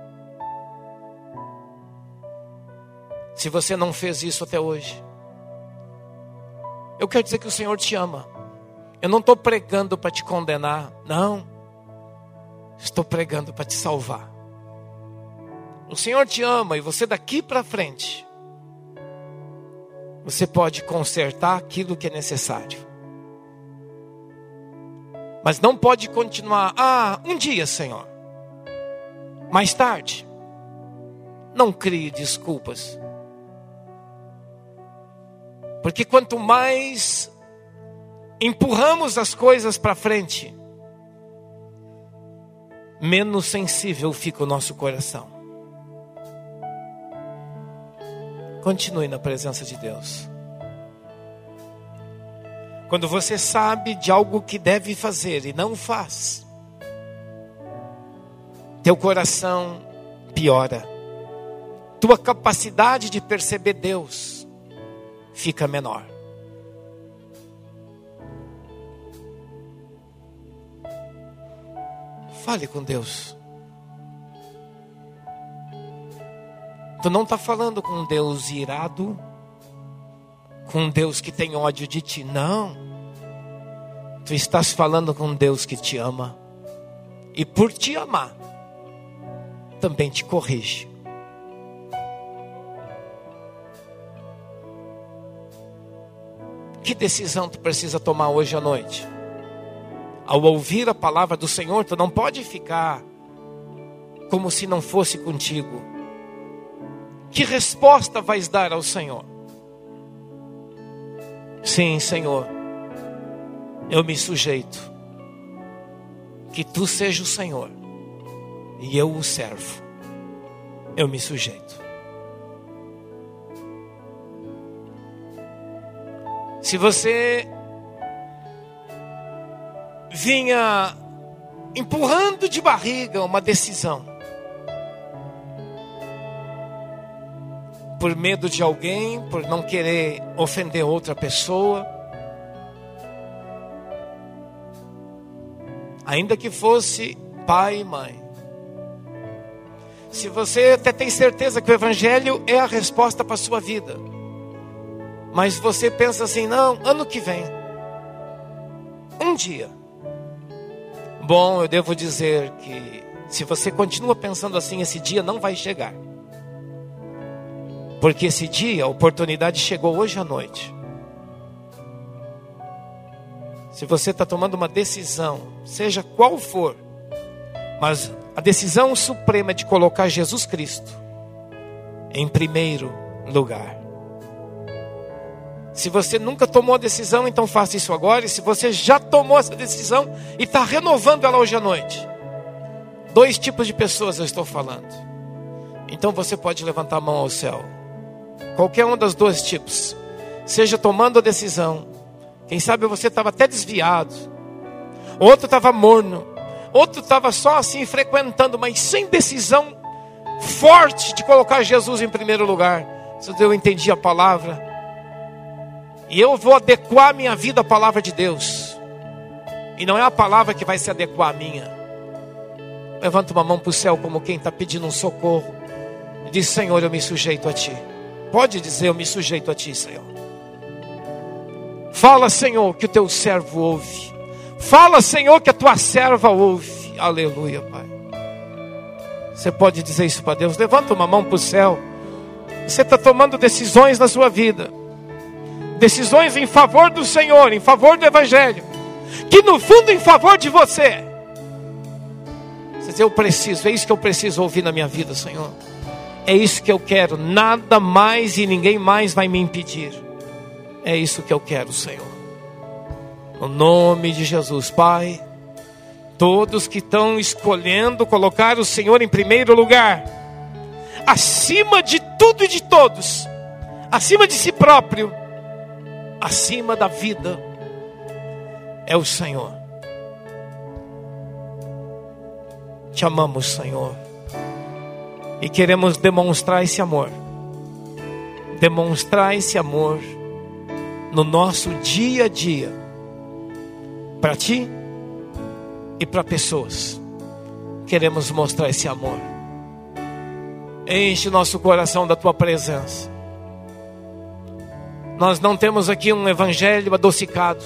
Speaker 1: Se você não fez isso até hoje, eu quero dizer que o Senhor te ama. Eu não estou pregando para te condenar, não. Estou pregando para te salvar. O Senhor te ama e você daqui para frente, você pode consertar aquilo que é necessário. Mas não pode continuar, um dia, Senhor. Mais tarde. Não crie desculpas. Porque quanto mais empurramos as coisas para frente, menos sensível fica o nosso coração. Continue na presença de Deus. Quando você sabe de algo que deve fazer e não faz, teu coração piora. Tua capacidade de perceber Deus fica menor. Fale com Deus. Tu não está falando com um Deus irado, com um Deus que tem ódio de ti. Não. Tu estás falando com um Deus que te ama. E por te amar, também te corrige. Que decisão tu precisa tomar hoje à noite? Ao ouvir a palavra do Senhor, tu não pode ficar como se não fosse contigo. Que resposta vais dar ao Senhor? Sim, Senhor, eu me sujeito. Que tu seja o Senhor e eu o servo. Eu me sujeito. Se você vinha empurrando de barriga uma decisão, por medo de alguém, por não querer ofender outra pessoa, ainda que fosse pai e mãe, se você até tem certeza que o Evangelho é a resposta para a sua vida, mas você pensa assim, não, ano que vem, um dia. Bom, eu devo dizer que se você continua pensando assim, esse dia não vai chegar. Porque esse dia, a oportunidade chegou hoje à noite. Se você está tomando uma decisão, seja qual for, mas a decisão suprema é de colocar Jesus Cristo em primeiro lugar. Se você nunca tomou a decisão, então faça isso agora. E se você já tomou essa decisão e está renovando ela hoje à noite, 2 tipos de pessoas eu estou falando. Então você pode levantar a mão ao céu. Qualquer um dos 2 tipos. Seja tomando a decisão. Quem sabe você estava até desviado. Outro estava morno. Outro estava só assim frequentando, mas sem decisão forte de colocar Jesus em primeiro lugar. Eu entendi a palavra. E eu vou adequar minha vida à palavra de Deus. E não é a palavra que vai se adequar à minha. Levanta uma mão para o céu como quem está pedindo um socorro. E diz, Senhor, eu me sujeito a Ti. Pode dizer, eu me sujeito a Ti, Senhor. Fala, Senhor, que o Teu servo ouve. Fala, Senhor, que a Tua serva ouve. Aleluia, Pai. Você pode dizer isso para Deus? Levanta uma mão para o céu. Você está tomando decisões na sua vida. Decisões em favor do Senhor, em favor do Evangelho, que no fundo em favor de você. Você diz, eu preciso, é isso que eu preciso ouvir na minha vida, Senhor. É isso que eu quero, nada mais e ninguém mais vai me impedir. É isso que eu quero, Senhor. No nome de Jesus, Pai, todos que estão escolhendo colocar o Senhor em primeiro lugar, acima de tudo e de todos, acima de si próprio, acima da vida, é o Senhor. Te amamos, Senhor, e queremos demonstrar esse amor. Demonstrar esse amor no nosso dia a dia, para Ti e para pessoas. Queremos mostrar esse amor. Enche nosso coração da Tua presença. Nós não temos aqui um evangelho adocicado.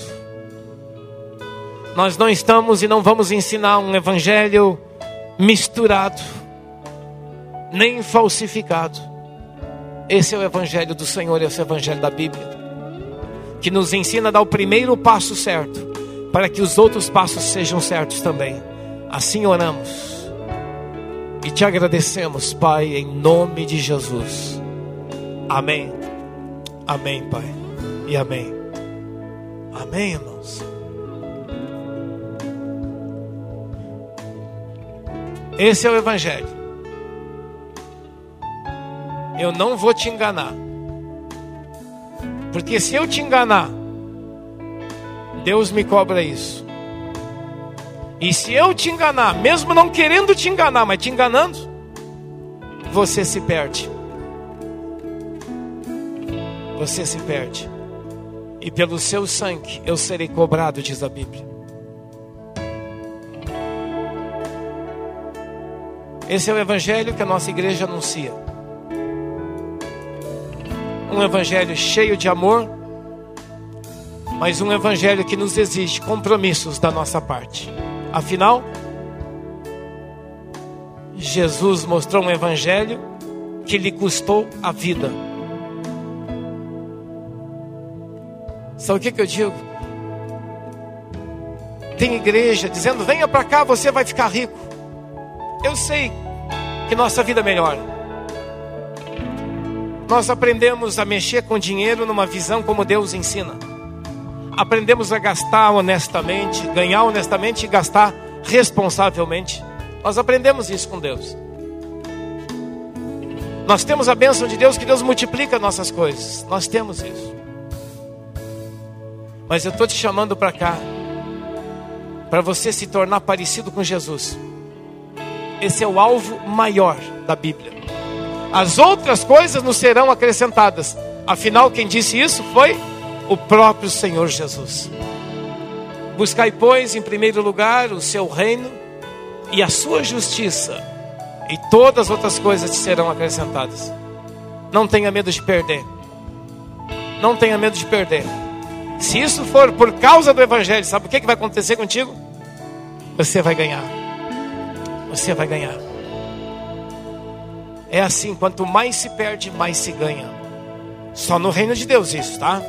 Speaker 1: Nós não estamos e não vamos ensinar um evangelho misturado, nem falsificado. Esse é o evangelho do Senhor, esse é o evangelho da Bíblia, que nos ensina a dar o primeiro passo certo, para que os outros passos sejam certos também. Assim oramos e Te agradecemos, Pai, em nome de Jesus. Amém. Amém, Pai, e amém. Amém, irmãos. Esse é o Evangelho. Eu não vou te enganar, porque se eu te enganar, Deus me cobra isso. E se eu te enganar, mesmo não querendo te enganar, mas te enganando, você se perde. Você se perde. E pelo seu sangue eu serei cobrado, diz a Bíblia. Esse é o evangelho que a nossa igreja anuncia. Um evangelho cheio de amor, mas um evangelho que nos exige compromissos da nossa parte. Afinal, Jesus mostrou um evangelho que lhe custou a vida. Sabe o que eu digo? Tem igreja dizendo: venha para cá, você vai ficar rico. Eu sei que nossa vida melhora. Nós aprendemos a mexer com dinheiro numa visão como Deus ensina. Aprendemos a gastar honestamente, ganhar honestamente e gastar responsavelmente. Nós aprendemos isso com Deus. Nós temos a bênção de Deus, que Deus multiplica nossas coisas. Nós temos isso. Mas eu estou te chamando para cá, para você se tornar parecido com Jesus. Esse é o alvo maior da Bíblia. As outras coisas nos serão acrescentadas. Afinal, quem disse isso foi o próprio Senhor Jesus. Buscai, pois, em primeiro lugar o seu reino e a sua justiça, e todas as outras coisas te serão acrescentadas. Não tenha medo de perder. Não tenha medo de perder. Se isso for por causa do evangelho, sabe o que vai acontecer contigo? Você vai ganhar. Você vai ganhar. É assim, quanto mais se perde, mais se ganha. Só no reino de Deus isso, tá?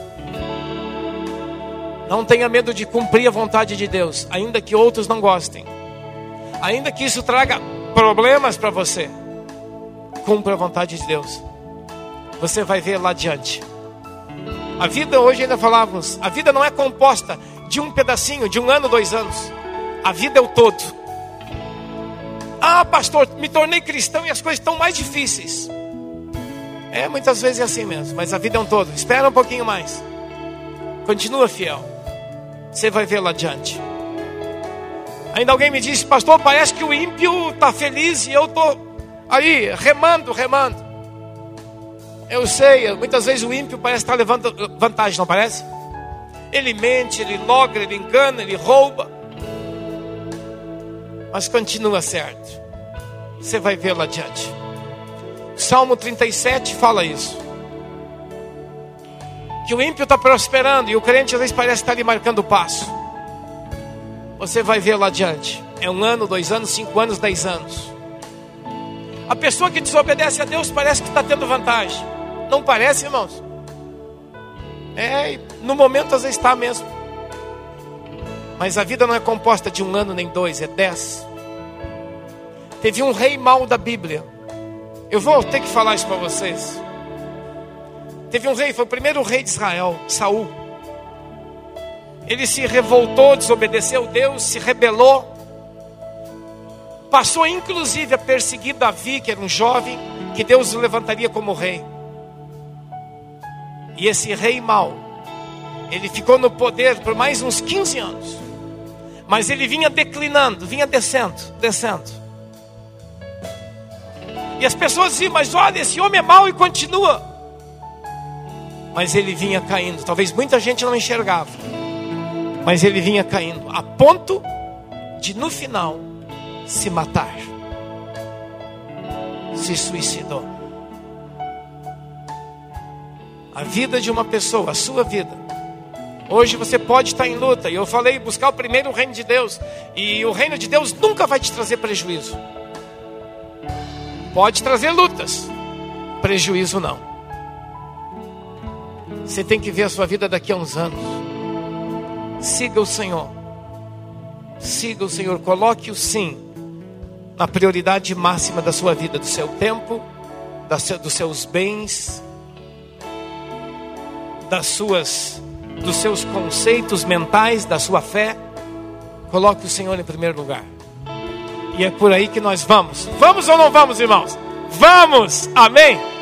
Speaker 1: Não tenha medo de cumprir a vontade de Deus, ainda que outros não gostem. Ainda que isso traga problemas para você. Cumpra a vontade de Deus. Você vai ver lá adiante. A vida, hoje ainda falávamos, a vida não é composta de um pedacinho, de 1 ano, 2 anos. A vida é o todo. Ah, pastor, me tornei cristão e as coisas estão mais difíceis. Muitas vezes é assim mesmo, mas a vida é um todo. Espera um pouquinho mais. Continua fiel. Você vai ver lá adiante. Ainda alguém me disse: pastor, parece que o ímpio está feliz e eu estou aí remando. Eu sei, muitas vezes o ímpio parece estar levando vantagem, não parece? Ele mente, ele logra, ele engana, ele rouba. Mas continua certo. Você vai ver lá adiante. Salmo 37 fala isso. Que o ímpio está prosperando e o crente às vezes parece estar ali marcando o passo. Você vai ver lá adiante. É 1 ano, 2 anos, 5 anos, 10 anos. A pessoa que desobedece a Deus parece que está tendo vantagem. Não parece, irmãos? No momento às vezes está mesmo. Mas a vida não é composta de 1 ano nem 2, é 10. Teve um rei mau da Bíblia. Eu vou ter que falar isso para vocês. Teve um rei, foi o primeiro rei de Israel, Saul. Ele se revoltou, desobedeceu Deus, se rebelou. Passou inclusive a perseguir Davi, que era um jovem, que Deus o levantaria como rei. E esse rei mau, ele ficou no poder por mais uns 15 anos. Mas ele vinha declinando, vinha descendo. E as pessoas diziam: mas olha, esse homem é mau e continua. Mas ele vinha caindo. Talvez muita gente não enxergava, mas ele vinha caindo, a ponto de no final se matar. Se suicidou. A vida de uma pessoa, a sua vida. Hoje você pode estar em luta. E eu falei, buscar o primeiro reino de Deus. E o reino de Deus nunca vai te trazer prejuízo. Pode trazer lutas, prejuízo não. Você tem que ver a sua vida daqui a uns anos. Siga o Senhor. Siga o Senhor. Coloque o sim na prioridade máxima da sua vida, do seu tempo, dos seus bens, dos seus conceitos mentais, da sua fé. Coloque o Senhor em primeiro lugar. E é por aí que nós vamos. Vamos ou não vamos, irmãos? Vamos! Amém!